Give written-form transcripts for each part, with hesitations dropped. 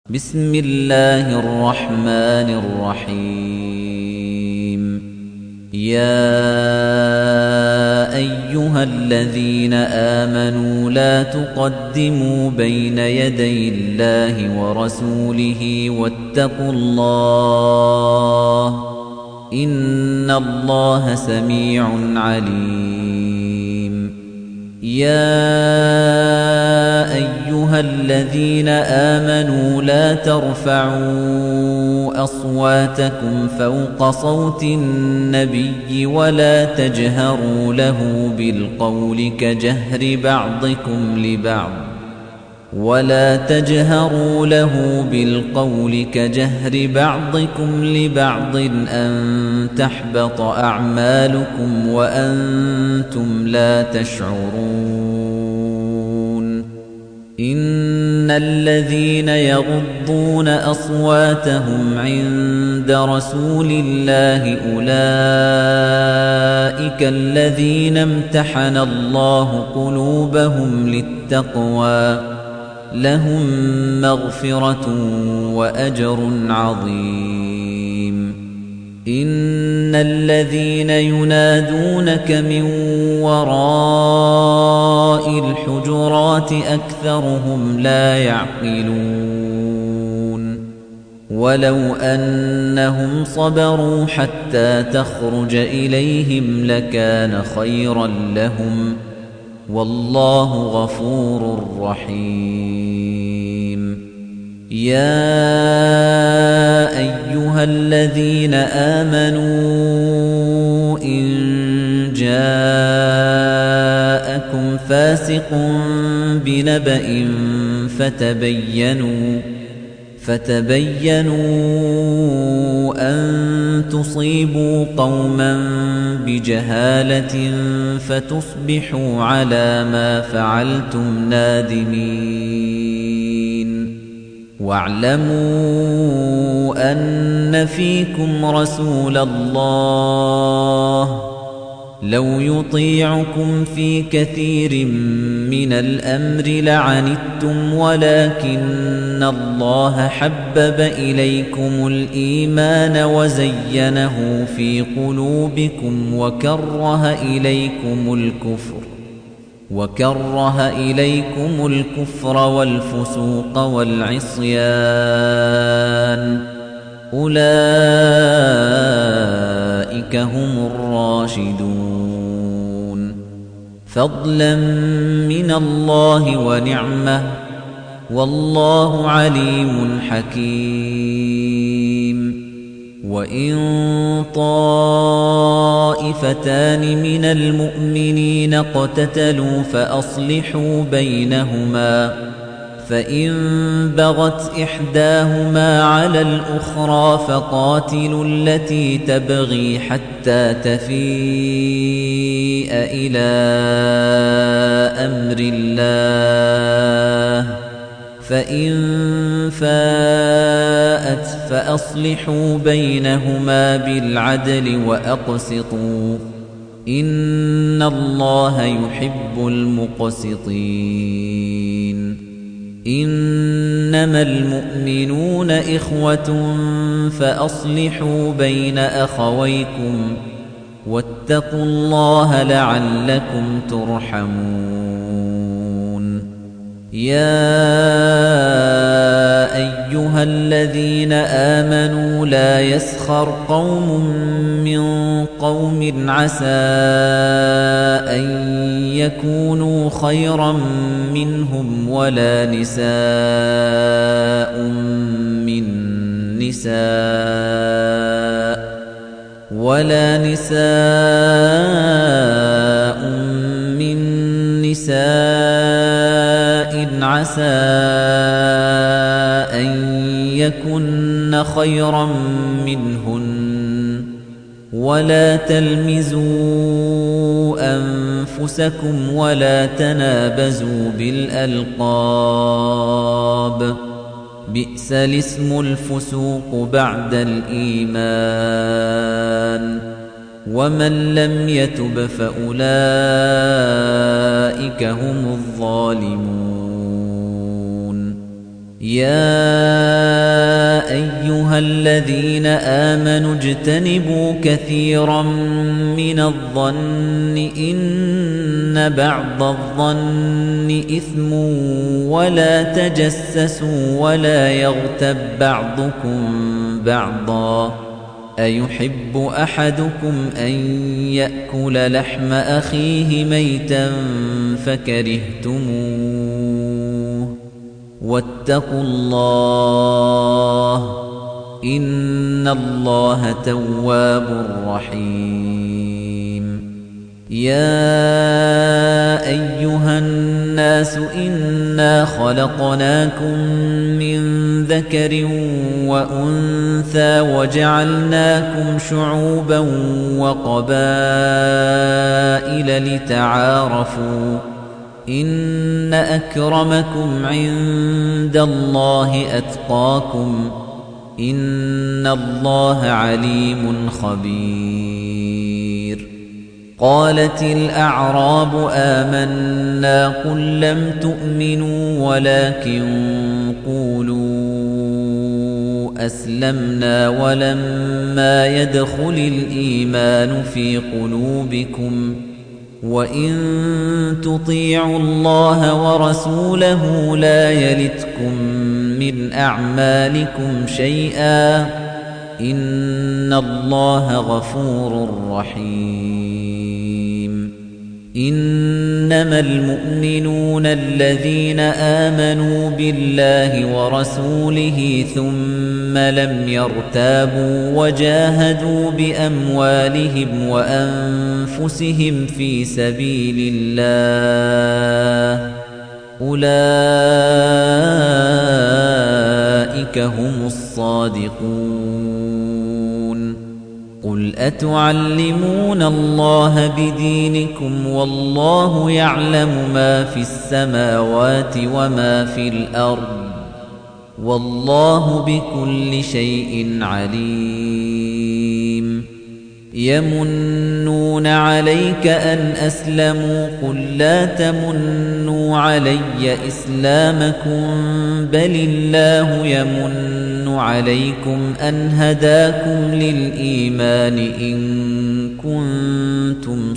بسم الله الرحمن الرحيم يا أيها الذين آمنوا لا تقدموا بين يدي الله ورسوله واتقوا الله إن الله سميع عليم يا أيها الذين آمنوا لا ترفعوا أصواتكم فوق صوت النبي ولا تجهروا له بالقول كجهر بعضكم لبعض أن تحبط أعمالكم وأنتم لا تشعرون إن الذين يغضون أصواتهم عند رسول الله أولئك الذين امتحن الله قلوبهم للتقوى لهم مغفرة وأجر عظيم إن الذين ينادونك من وراء الحجرات أكثرهم لا يعقلون ولو أنهم صبروا حتى تخرج إليهم لكان خيرا لهم والله غفور رحيم يا أيها الذين آمنوا إن جاءكم فاسق بنبأ فتبينوا أن تصيبوا قوما بجهالة فتصبحوا على ما فعلتم نادمين واعلموا أن فيكم رسول الله لو يطيعكم في كثير من الأمر لعنتم ولكن الله حبب إليكم الإيمان وزينه في قلوبكم وكره إليكم الكفر والفسوق والعصيان أولئك هم الراشدون فضلا من الله ونعمة والله عليم حكيم وإن طائفتان من المؤمنين اقتتلوا فأصلحوا بينهما فإن بغت إحداهما على الأخرى فقاتلوا التي تبغي حتى تفيء إلى أمر الله فإن فاءت فأصلحوا بينهما بالعدل وأقسطوا إن الله يحب المقسطين إنما المؤمنون إخوة فأصلحوا بين أخويكم واتقوا الله لعلكم ترحمون يا أيها الذين آمنوا لا يسخر قوم من قوم عسى أن يكونوا خيرا منهم ولا نساء من نساء عسى أن يكن خيرا منهن ولا تلمزوا أنفسكم ولا تنابزوا بالألقاب بئس الاسم الفسوق بعد الإيمان ومن لم يتب فأولئك هم الظالمون يا الذين آمنوا اجتنبوا كثيرا من الظن إن بعض الظن إثم ولا تجسسوا ولا يغتب بعضكم بعضا أيحب أحدكم أن يأكل لحم أخيه ميتا فكرهتموه واتقوا الله إن الله تواب رحيم يا أيها الناس إنا خلقناكم من ذكر وأنثى وجعلناكم شعوبا وقبائل لتعارفوا إن أكرمكم عند الله أتقاكم إن الله عليم خبير قالت الأعراب آمنا قل لم تؤمنوا ولكن قولوا أسلمنا ولما يدخل الإيمان في قلوبكم وإن تطيعوا الله ورسوله لا يلتكم من أعمالكم شيئا إن الله غفور رحيم إنما المؤمنون الذين آمنوا بالله ورسوله ثم لم يرتابوا وجاهدوا بأموالهم وأنفسهم في سبيل الله أولئك هم الصادقون قل أتعلمون الله بدينكم والله يعلم ما في السماوات وما في الأرض والله بكل شيء عليم يمنون عليك أن أسلموا قل لا تمنوا علي إسلامكم بل الله يمن عليكم أن هداكم للإيمان إن كنتم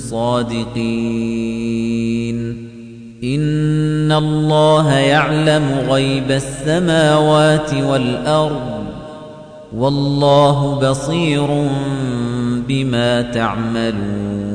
صادقين إن الله يعلم غيب السماوات والأرض والله بصير بما تعملون